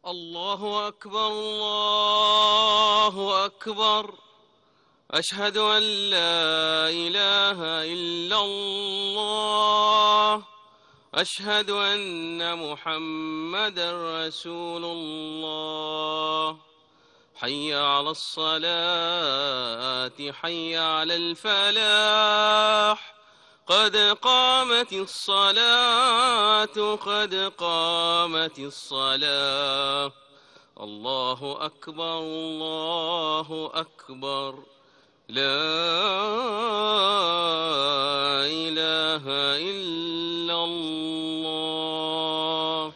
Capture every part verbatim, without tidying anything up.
الله أكبر الله أكبر. أشهد أن لا إله إلا الله. أشهد أن محمدا رسول الله. حي على الصلاة حي على الفلاح. قد قامت الصلاة قد قامت الصلاة. الله أكبر الله أكبر. لا إله إلا الله.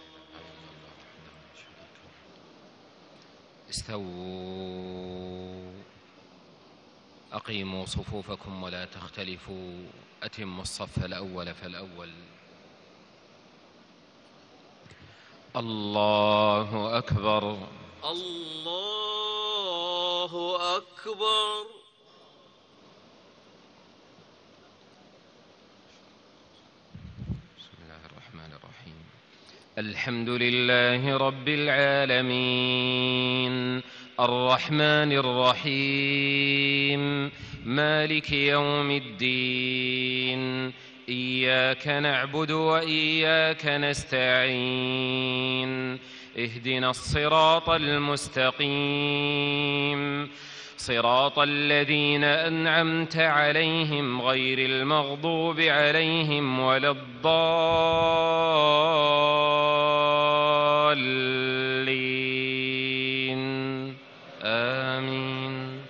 استووا أقيموا صفوفكم ولا تختلفوا. أتموا الصف الأول فالأول. الله أكبر الله أكبر. بسم الله الرحمن الرحيم. الحمد لله رب العالمين الرحمن الرحيم مالك يوم الدين. إياك نعبد وإياك نستعين. اهدنا الصراط المستقيم صراط الذين أنعمت عليهم غير المغضوب عليهم ولا الضالين. آمين.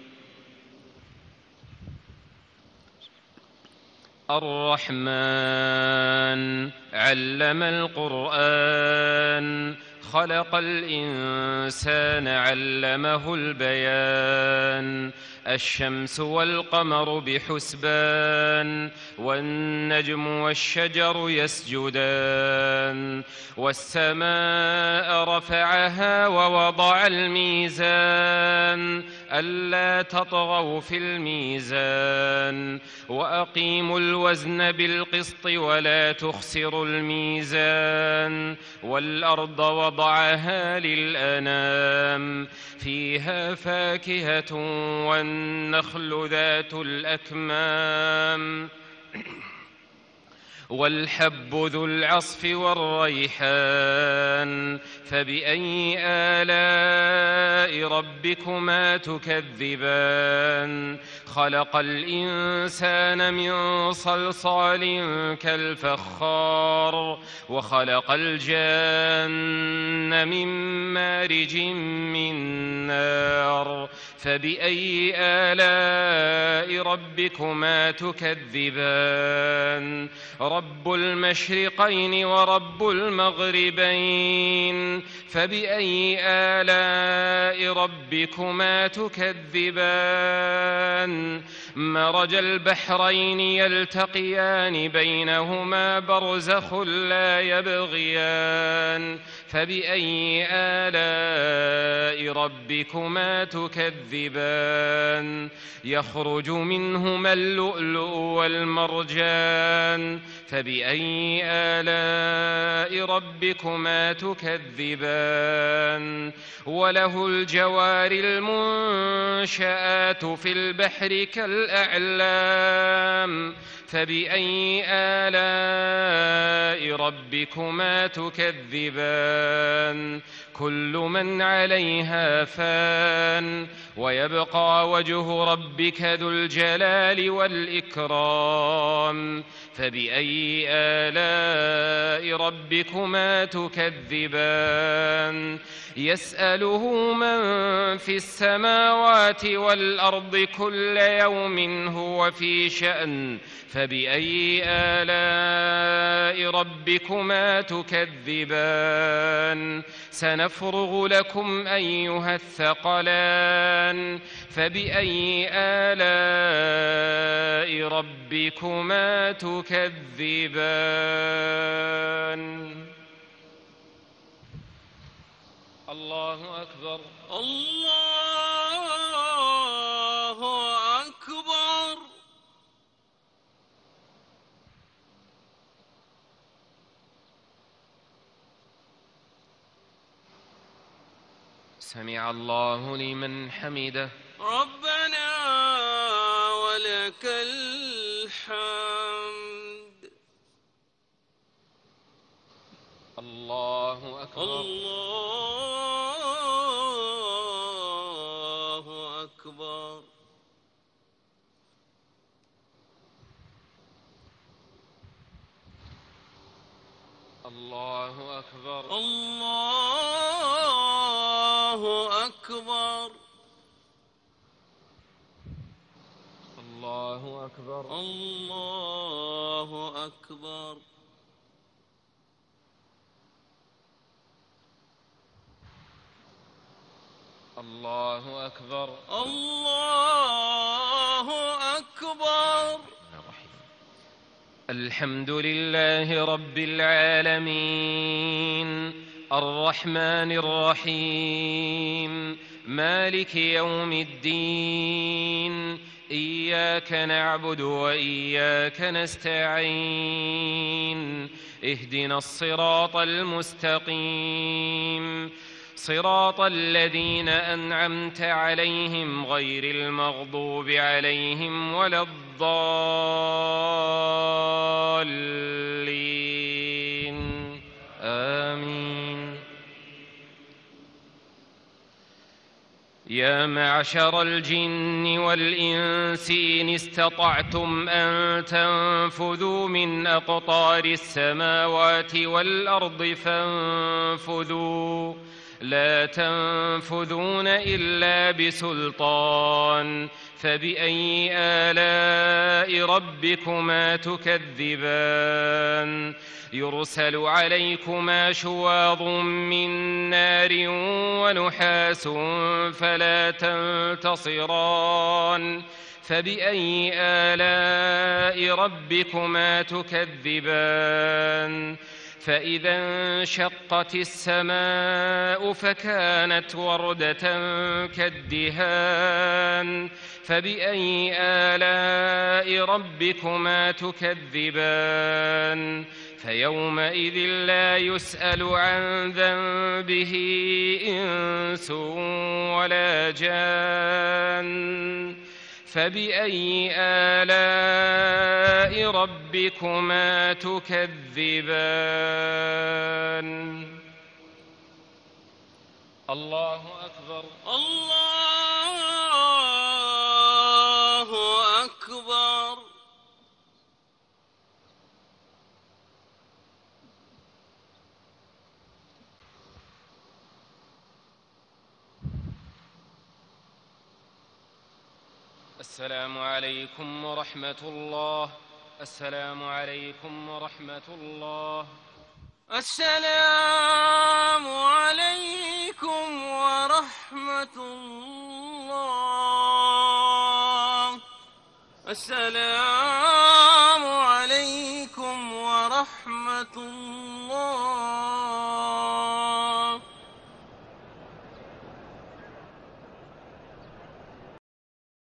الرحمن علم القرآن خلق الإنسان علمه البيان. الشمس والقمر بحسبان والنجم والشجر يسجدان. والسماء رفعها ووضع الميزان ألا تطغوا في الميزان وأقيموا الوزن بالقسط ولا تخسروا الميزان. والأرض وضعها للأنام فيها فاكهة والنخل ذات الأكمام والحب ذو العصف والريحان. فبأي آلاء ربكما تكذبان. خلق الإنسان من صلصال كالفخار وخلق الجان من مارج من نار. فبأي آلاء ربكما تكذبان. رب المشرقين ورب المغربين. فبأي آلاء ربكما تكذبان. مرج البحرين يلتقيان بينهما برزخ لا يبغيان. فبأي آلاء ربكما تكذبان. يخرج منهما اللؤلؤ والمرجان. فبأي آلاء ربكما تكذبان. وله الجوار المنشآت في البحر كالأعلام. فبأي آلاء ربكما تكذبان. كل من عليها فان ويبقى وجه ربك ذو الجلال والإكرام. فبأي آلاء ربكما تكذبان. يسأله من في السماوات والأرض كل يوم هو في شأن. فبأي آلاء ربكما تكذبان. سنفرغ لكم أيها الثقلان. فبأي آلاء ربكما تكذبان. الله أكبر الله أكبر. سمع الله لمن حمده. ربنا ولك الحمد. الله أكبر. الله أكبر. الله أكبر. الله أكبر. الله أكبر. الله أكبر. الله أكبر. الله أكبر. الحمد لله رب العالمين الرحمن الرحيم مالك يوم الدين. إياك نعبد وإياك نستعين. اهدنا الصراط المستقيم صراط الذين أنعمت عليهم غير المغضوب عليهم ولا الضالين. آمين. يا معشر الجن والإنس إن استطعتم أن تنفذوا من أقطار السماوات والأرض فانفذوا لا تنفذون إلا بسلطان. فبأي آلاء ربكما تكذبان؟ يرسل عليكما شواظ من نار ونحاس فلا تنتصران. فبأي آلاء ربكما تكذبان؟ فإذا انشقت السماء فكانت وردة كالدهان. فبأي آلاء ربكما تكذبان؟ فيومئذ لا يسأل عن ذنبه إنس ولا جان. فبأي آلاء ربكما تكذبان؟ الله أكبر. الله أكبر. السلام عليكم ورحمة الله. السلام عليكم ورحمة الله. السلام عليكم ورحمة الله. السلام عليكم ورحمة الله.